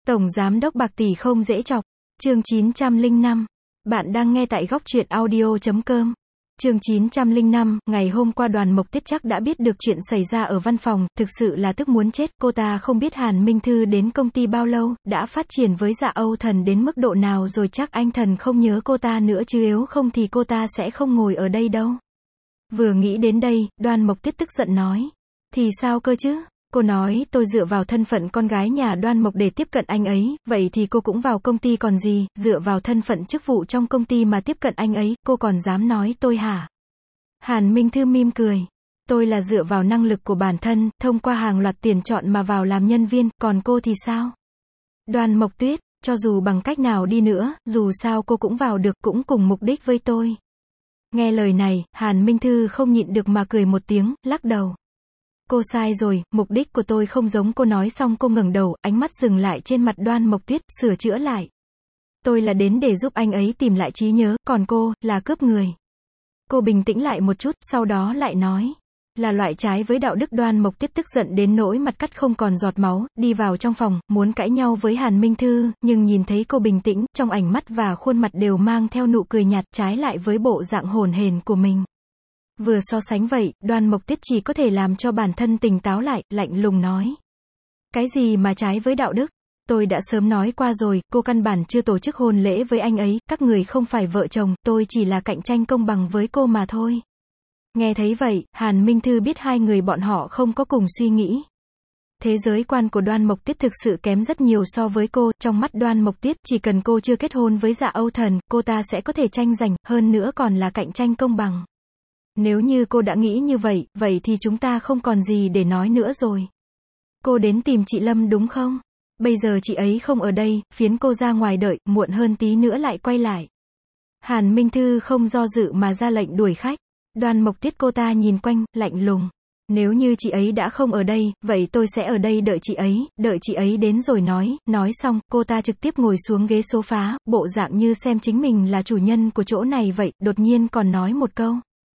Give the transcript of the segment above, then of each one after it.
Tổng giám đốc bạc tỷ không dễ chọc. Chương 905. Bạn đang nghe tại góc truyện audio.com. Chương 905, ngày hôm qua Đoàn Mộc Tiết chắc đã biết được chuyện xảy ra ở văn phòng, thực sự là tức muốn chết, cô ta không biết Hàn Minh Thư đến công ty bao lâu, đã phát triển với Dạ Âu Thần đến mức độ nào rồi, chắc anh Thần không nhớ cô ta nữa chứ, nếu không thì cô ta sẽ không ngồi ở đây đâu. Vừa nghĩ đến đây, Đoàn Mộc Tiết tức giận nói. Thì sao cơ chứ? Cô nói tôi dựa vào thân phận con gái nhà Đoan Mộc để tiếp cận anh ấy, vậy thì cô cũng vào công ty còn gì, dựa vào thân phận chức vụ trong công ty mà tiếp cận anh ấy, cô còn dám nói tôi hả? Hàn Minh Thư mỉm cười. Tôi là dựa vào năng lực của bản thân, thông qua hàng loạt tuyển chọn mà vào làm nhân viên, còn cô thì sao? Đoàn Mộc Tuyết, cho dù bằng cách nào đi nữa, dù sao cô cũng vào được, cũng cùng mục đích với tôi. Nghe lời này, Hàn Minh Thư không nhịn được mà cười một tiếng, lắc đầu. Cô sai rồi, mục đích của tôi không giống cô. Nói xong cô ngẩng đầu, ánh mắt dừng lại trên mặt Đoan Mộc Tuyết, sửa chữa lại. Tôi là đến để giúp anh ấy tìm lại trí nhớ, còn cô, là cướp người. Cô bình tĩnh lại một chút, sau đó lại nói. Là loại trái với đạo đức. Đoan Mộc Tuyết tức giận đến nỗi mặt cắt không còn giọt máu, đi vào trong phòng, muốn cãi nhau với Hàn Minh Thư, nhưng nhìn thấy cô bình tĩnh, trong ánh mắt và khuôn mặt đều mang theo nụ cười nhạt, trái lại với bộ dạng hồn hển của mình. Vừa so sánh vậy, Đoan Mộc Tuyết chỉ có thể làm cho bản thân tỉnh táo lại, lạnh lùng nói. Cái gì mà trái với đạo đức? Tôi đã sớm nói qua rồi, cô căn bản chưa tổ chức hôn lễ với anh ấy, các người không phải vợ chồng, tôi chỉ là cạnh tranh công bằng với cô mà thôi. Nghe thấy vậy, Hàn Minh Thư biết hai người bọn họ không có cùng suy nghĩ. Thế giới quan của Đoan Mộc Tuyết thực sự kém rất nhiều so với cô, trong mắt Đoan Mộc Tuyết, chỉ cần cô chưa kết hôn với Dạ Âu Thần, cô ta sẽ có thể tranh giành, hơn nữa còn là cạnh tranh công bằng. Nếu như cô đã nghĩ như vậy, vậy thì chúng ta không còn gì để nói nữa rồi. Cô đến tìm chị Lâm đúng không? Bây giờ chị ấy không ở đây, phiến cô ra ngoài đợi, muộn hơn tí nữa lại quay lại. Hàn Minh Thư không do dự mà ra lệnh đuổi khách. Đoan Mộc Tuyết cô ta nhìn quanh, lạnh lùng. Nếu như chị ấy đã không ở đây, vậy tôi sẽ ở đây đợi chị ấy đến rồi nói xong, cô ta trực tiếp ngồi xuống ghế sofa, bộ dạng như xem chính mình là chủ nhân của chỗ này vậy, đột nhiên còn nói một câu.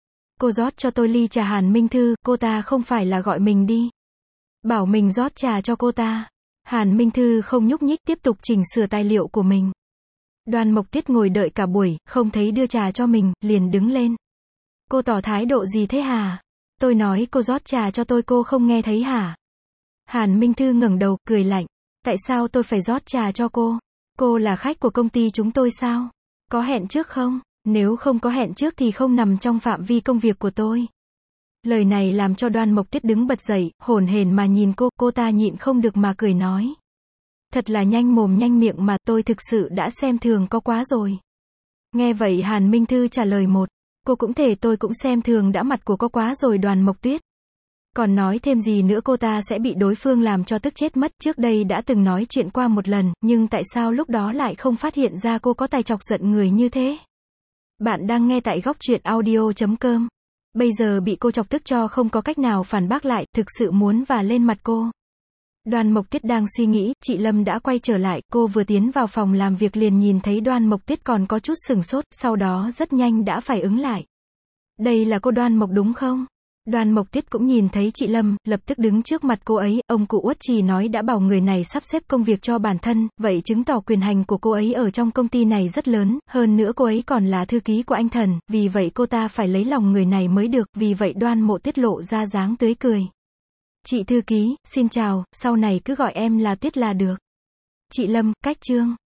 Cô rót cho tôi ly trà. Hàn Minh Thư, cô ta không phải là gọi mình đi. Bảo mình rót trà cho cô ta. Hàn Minh Thư không nhúc nhích, tiếp tục chỉnh sửa tài liệu của mình. Đoan Mộc Tuyết ngồi đợi cả buổi, không thấy đưa trà cho mình, liền đứng lên. Cô tỏ thái độ gì thế hả? Tôi nói cô rót trà cho tôi cô không nghe thấy hả? Hàn Minh Thư ngẩng đầu, cười lạnh. Tại sao tôi phải rót trà cho cô? Cô là khách của công ty chúng tôi sao? Có hẹn trước không? Nếu không có hẹn trước thì không nằm trong phạm vi công việc của tôi. Lời này làm cho Đoan Mộc Tuyết đứng bật dậy, hổn hển mà nhìn cô ta nhịn không được mà cười nói. Thật là nhanh mồm nhanh miệng mà, tôi thực sự đã xem thường có quá rồi. Nghe vậy Hàn Minh Thư trả lời một. Cô cũng thể tôi cũng xem thường đã mặt của có quá rồi. Đoan Mộc Tuyết còn nói thêm gì nữa cô ta sẽ bị đối phương làm cho tức chết mất. Trước đây đã từng nói chuyện qua một lần, nhưng tại sao lúc đó lại không phát hiện ra cô có tài chọc giận người như thế? Bạn đang nghe tại góc truyện audio.com. Bây giờ bị cô chọc tức cho không có cách nào phản bác lại, thực sự muốn vả lên mặt cô. Đoan Mộc Tuyết đang suy nghĩ, chị Lâm đã quay trở lại, cô vừa tiến vào phòng làm việc liền nhìn thấy Đoan Mộc Tuyết còn có chút sửng sốt, sau đó rất nhanh đã phải ứng lại. Đây là cô Đoan Mộc đúng không? Đoan Mộc Tuyết cũng nhìn thấy chị Lâm, lập tức đứng trước mặt cô ấy, ông cụ Uất Trì nói đã bảo người này sắp xếp công việc cho bản thân, vậy chứng tỏ quyền hành của cô ấy ở trong công ty này rất lớn, hơn nữa cô ấy còn là thư ký của anh Thần, vì vậy cô ta phải lấy lòng người này mới được, vì vậy Đoan Mộc Tuyết lộ ra dáng tươi cười. Chị thư ký, xin chào, sau này cứ gọi em là Tuyết là được. Chị Lâm, cách chương.